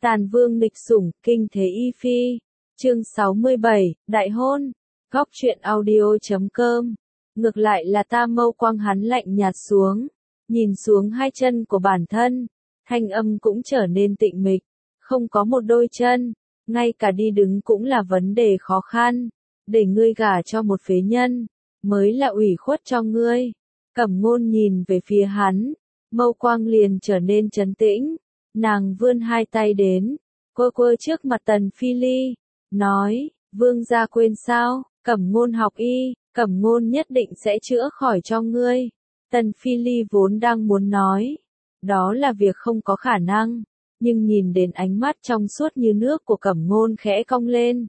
Tàn vương nghịch sủng, kinh thế y phi. Chương 67, Đại hôn. Góc truyện audio.com. Ngược lại là ta mâu quang hắn lạnh nhạt xuống, nhìn xuống hai chân của bản thân, thanh âm cũng trở nên tịnh mịch, không có một đôi chân, ngay cả đi đứng cũng là vấn đề khó khăn, để ngươi gả cho một phế nhân, mới là ủy khuất cho ngươi. Cẩm Ngôn nhìn về phía hắn, mâu quang liền trở nên trấn tĩnh, nàng vươn hai tay đến, quơ quơ trước mặt Tần Phi Ly, nói, vương gia quên sao, Cẩm Ngôn học y, Cẩm Ngôn nhất định sẽ chữa khỏi cho ngươi. Tần Phi Ly vốn đang muốn nói, đó là việc không có khả năng, nhưng nhìn đến ánh mắt trong suốt như nước của Cẩm Ngôn khẽ cong lên.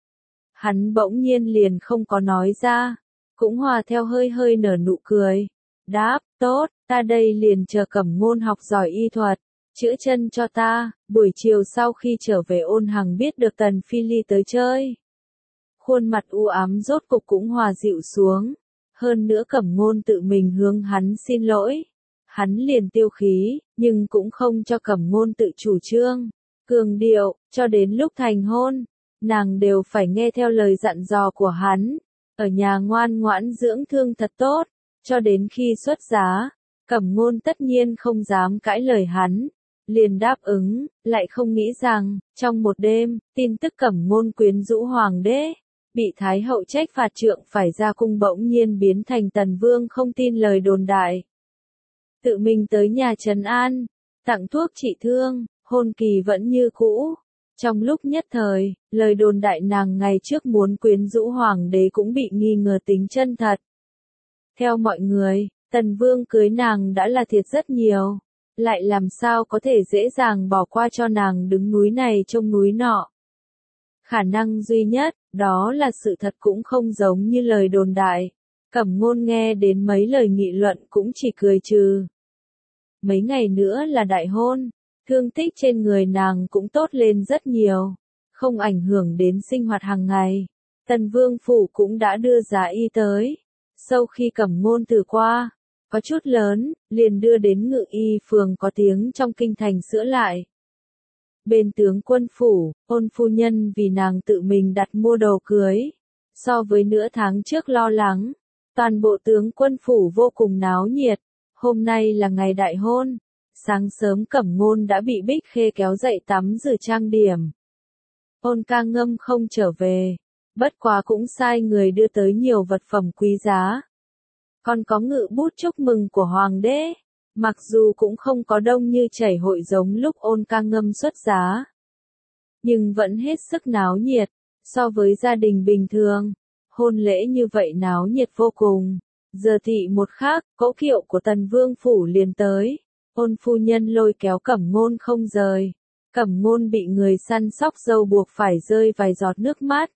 Hắn bỗng nhiên liền không có nói ra, cũng hòa theo hơi hơi nở nụ cười. Đáp, tốt, ta đây liền chờ Cẩm Ngôn học giỏi y thuật, chữa chân cho ta. Buổi chiều sau khi trở về Ôn Hằng biết được Tần Phi Ly tới chơi. Khuôn mặt u ám rốt cục cũng hòa dịu xuống. Hơn nữa Cẩm Ngôn tự mình hướng hắn xin lỗi. Hắn liền tiêu khí, nhưng cũng không cho Cẩm Ngôn tự chủ trương. Cường điệu, cho đến lúc thành hôn, nàng đều phải nghe theo lời dặn dò của hắn. Ở nhà ngoan ngoãn dưỡng thương thật tốt, cho đến khi xuất giá. Cẩm Ngôn tất nhiên không dám cãi lời hắn, liền đáp ứng, lại không nghĩ rằng, trong một đêm, tin tức Cẩm Ngôn quyến rũ hoàng đế, bị Thái hậu trách phạt trượng phải ra cung bỗng nhiên biến thành Tần Vương không tin lời đồn đại. Tự mình tới nhà trấn an, tặng thuốc trị thương, hôn kỳ vẫn như cũ. Trong lúc nhất thời, lời đồn đại nàng ngày trước muốn quyến rũ hoàng đế cũng bị nghi ngờ tính chân thật. Theo mọi người, Tần Vương cưới nàng đã là thiệt rất nhiều, lại làm sao có thể dễ dàng bỏ qua cho nàng đứng núi này trông núi nọ. Khả năng duy nhất, đó là sự thật cũng không giống như lời đồn đại. Cẩm Ngôn nghe đến mấy lời nghị luận cũng chỉ cười trừ. Mấy ngày nữa là đại hôn, thương tích trên người nàng cũng tốt lên rất nhiều, không ảnh hưởng đến sinh hoạt hàng ngày. Tần Vương phủ cũng đã đưa giá y tới. Sau khi Cẩm Ngôn từ qua, có chút lớn, liền đưa đến Ngự Y phường có tiếng trong kinh thành sửa lại. Bên tướng quân phủ, Ôn phu nhân vì nàng tự mình đặt mua đồ cưới. So với nửa tháng trước lo lắng, toàn bộ tướng quân phủ vô cùng náo nhiệt. Hôm nay là ngày đại hôn, sáng sớm Cẩm Ngôn đã bị Bích Khê kéo dậy tắm rửa trang điểm. Ôn Ca Ngâm không trở về, bất quá cũng sai người đưa tới nhiều vật phẩm quý giá. Còn có ngự bút chúc mừng của hoàng đế, mặc dù cũng không có đông như chảy hội giống lúc Ôn Ca Ngâm xuất giá, nhưng vẫn hết sức náo nhiệt, so với gia đình bình thường, hôn lễ như vậy náo nhiệt vô cùng. Giờ thị một khác, cỗ kiệu của Tần Vương phủ liền tới, Ôn phu nhân lôi kéo Cẩm Ngôn không rời, Cẩm Ngôn bị người săn sóc dâu buộc phải rơi vài giọt nước mắt.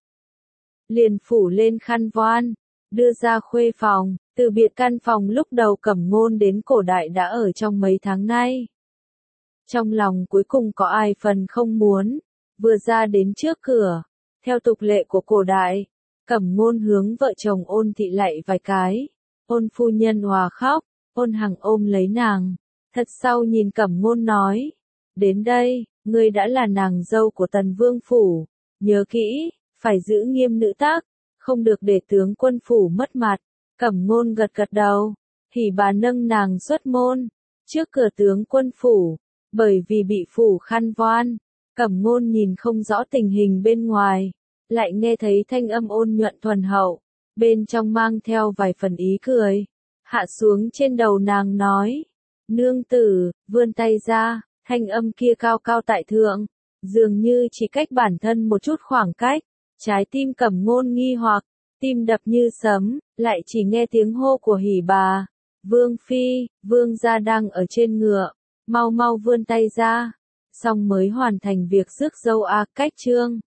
Liền phủ lên khăn voan, đưa ra khuê phòng, từ biệt căn phòng lúc đầu Cẩm Ngôn đến cổ đại đã ở trong mấy tháng nay. Trong lòng cuối cùng có ai phần không muốn, vừa ra đến trước cửa, theo tục lệ của cổ đại, Cẩm Ngôn hướng vợ chồng Ôn thị lạy vài cái, Ôn phu nhân òa khóc, Ôn Hằng ôm lấy nàng, thật sau nhìn Cẩm Ngôn nói, đến đây, ngươi đã là nàng dâu của Tần Vương phủ, nhớ kỹ, phải giữ nghiêm nữ tắc, không được để tướng quân phủ mất mặt. Cẩm Ngôn gật gật đầu, Hỉ Bà nâng nàng xuất môn, trước cửa tướng quân phủ, bởi vì bị phủ khăn voan, Cẩm Ngôn nhìn không rõ tình hình bên ngoài, lại nghe thấy thanh âm ôn nhuận thuần hậu, bên trong mang theo vài phần ý cười, hạ xuống trên đầu nàng nói, nương tử, vươn tay ra, thanh âm kia cao cao tại thượng, dường như chỉ cách bản thân một chút khoảng cách, trái tim Cẩm Ngôn nghi hoặc, tim đập như sấm, lại chỉ nghe tiếng hô của Hỉ Bà, Vương Phi, Vương gia đang ở trên ngựa, mau mau vươn tay ra, xong mới hoàn thành việc rước dâu cách trương.